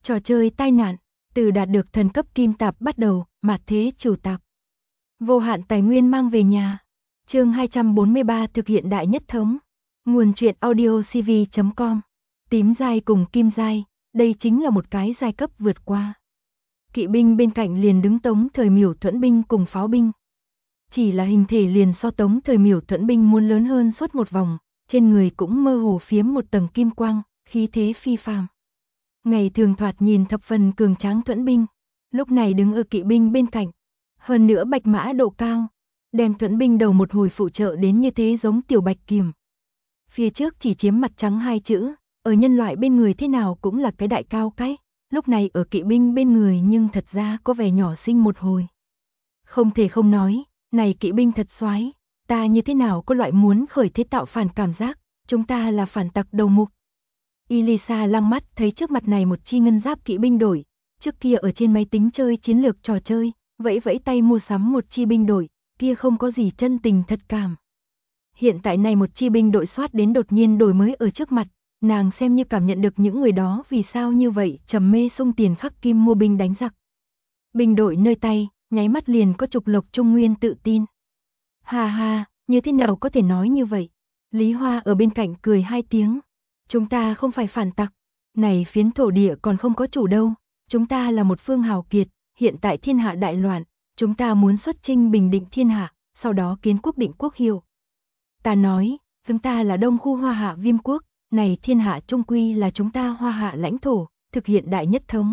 Trò chơi tai nạn, từ đạt được thần cấp kim tạp bắt đầu, mạt thế chủ tạp. Vô hạn tài nguyên mang về nhà. Chương 243 thực hiện đại nhất thống. Nguồn truyện audio cv.com. Tím giai cùng kim giai, đây chính là một cái giai cấp vượt qua. Kỵ binh bên cạnh liền đứng Tống Thời Miểu thuẫn binh cùng pháo binh. Chỉ là hình thể liền so Tống Thời Miểu thuẫn binh muốn lớn hơn suốt một vòng, trên người cũng mơ hồ phiếm một tầng kim quang, khí thế phi phàm. Ngày thường thoạt nhìn thập phần cường tráng thuẫn binh, lúc này đứng ở kỵ binh bên cạnh. Hơn nữa bạch mã độ cao, đem thuẫn binh đầu một hồi phụ trợ đến như thế giống tiểu bạch kiểm. Phía trước chỉ chiếm mặt trắng hai chữ, ở nhân loại bên người thế nào cũng là cái đại cao cái, lúc này ở kỵ binh bên người nhưng thật ra có vẻ nhỏ xinh một hồi. Không thể không nói, này kỵ binh thật xoái, ta như thế nào có loại muốn khởi thế tạo phản cảm giác, chúng ta là phản tặc đầu mục. Elisa lăng mắt thấy trước mặt này một chi ngân giáp kỵ binh đội, trước kia ở trên máy tính chơi chiến lược trò chơi, vẫy vẫy tay mua sắm một chi binh đội, kia không có gì chân tình thật cảm. Hiện tại này một chi binh đội soát đến đột nhiên đổi mới ở trước mặt, nàng xem như cảm nhận được những người đó vì sao như vậy trầm mê sung tiền khắc kim mua binh đánh giặc. Binh đội nơi tay, nháy mắt liền có trục lộc trung nguyên tự tin. Ha ha, như thế nào có thể nói như vậy? Lý Hoa ở bên cạnh cười hai tiếng. Chúng ta không phải phản tặc, này phiến thổ địa còn không có chủ đâu, chúng ta là một phương hào kiệt, hiện tại thiên hạ đại loạn, chúng ta muốn xuất chinh bình định thiên hạ, sau đó kiến quốc định quốc hiệu. Ta nói, chúng ta là Đông khu Hoa Hạ Viêm quốc, này thiên hạ trung quy là chúng ta Hoa Hạ lãnh thổ, thực hiện đại nhất thống.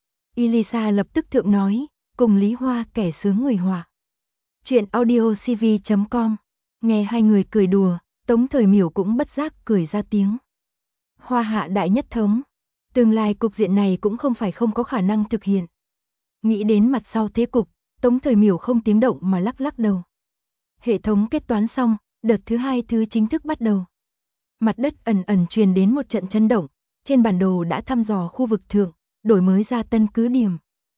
Elisa lập tức thượng nói, cùng Lý Hoa kẻ sướng người họa. Chuyện audio cv.com. Nghe hai người cười đùa, Tống Thời Miểu cũng bất giác cười ra tiếng. Hoa Hạ đại nhất thống, tương lai cục diện này cũng không phải không có khả năng thực hiện. Nghĩ đến mặt sau thế cục, Tống Thời Miểu không tiếng động mà lắc lắc đầu. Hệ thống kết toán xong, đợt thứ hai thứ chính thức bắt đầu. Mặt đất ẩn ẩn truyền đến một trận chấn động, trên bản đồ đã thăm dò khu vực thượng, đổi mới ra tân cứ điểm.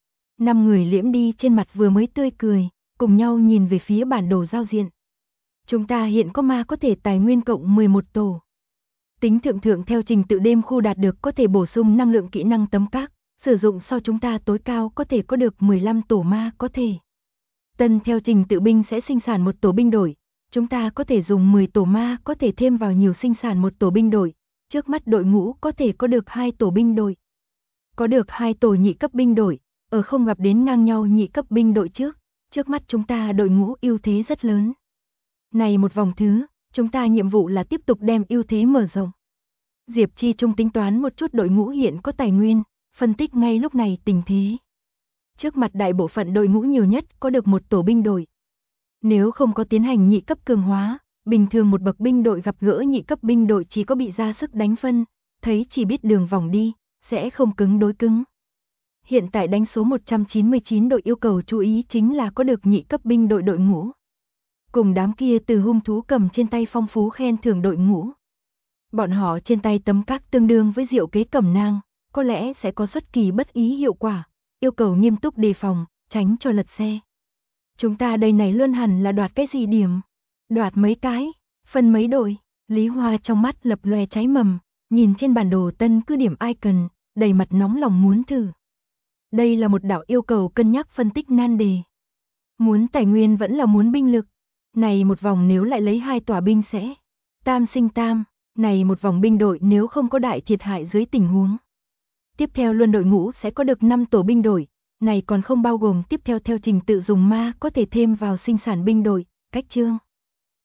5 người liễm đi trên mặt vừa mới tươi cười, cùng nhau nhìn về phía bản đồ giao diện. Chúng ta hiện có ma có thể tài nguyên cộng 11 tổ. Tính thượng theo trình tự đêm khu đạt được có thể bổ sung năng lượng kỹ năng tấm các, sử dụng sau chúng ta tối cao có thể có được 15 tổ ma có thể. Tân theo trình tự binh sẽ sinh sản một tổ binh đội, chúng ta có thể dùng 10 tổ ma có thể thêm vào nhiều sinh sản một tổ binh đội, trước mắt đội ngũ có thể có được 2 tổ binh đội. Có được 2 tổ nhị cấp binh đội, ở không gặp đến ngang nhau nhị cấp binh đội trước mắt chúng ta đội ngũ ưu thế rất lớn. Này một vòng thứ, chúng ta nhiệm vụ là tiếp tục đem ưu thế mở rộng. Diệp Chi Trung tính toán một chút đội ngũ hiện có tài nguyên, phân tích ngay lúc này tình thế. Trước mặt đại bộ phận đội ngũ nhiều nhất có được một tổ binh đội. Nếu không có tiến hành nhị cấp cường hóa, bình thường một bậc binh đội gặp gỡ nhị cấp binh đội chỉ có bị ra sức đánh phân, thấy chỉ biết đường vòng đi, sẽ không cứng đối cứng. Hiện tại đánh số 199 đội yêu cầu chú ý chính là có được nhị cấp binh đội đội ngũ. Cùng đám kia từ hung thú cầm trên tay phong phú khen thưởng đội ngũ. Bọn họ trên tay tấm các tương đương với diệu kế cẩm nang, có lẽ sẽ có xuất kỳ bất ý hiệu quả, yêu cầu nghiêm túc đề phòng, tránh cho lật xe. Chúng ta đây này luôn hẳn là đoạt cái gì điểm? Đoạt mấy cái, phân mấy đội? Lý Hoa trong mắt lập lòe cháy mầm, nhìn trên bản đồ tân cứ điểm icon, đầy mặt nóng lòng muốn thử. Đây là một đạo yêu cầu cân nhắc phân tích nan đề. Muốn tài nguyên vẫn là muốn binh lực. Này một vòng nếu lại lấy 2 tòa binh sẽ tam sinh tam, này một vòng binh đội nếu không có đại thiệt hại dưới tình huống. Tiếp theo luân đội ngũ sẽ có được 5 tổ binh đội, này còn không bao gồm tiếp theo theo trình tự dùng ma có thể thêm vào sinh sản binh đội, cách chương.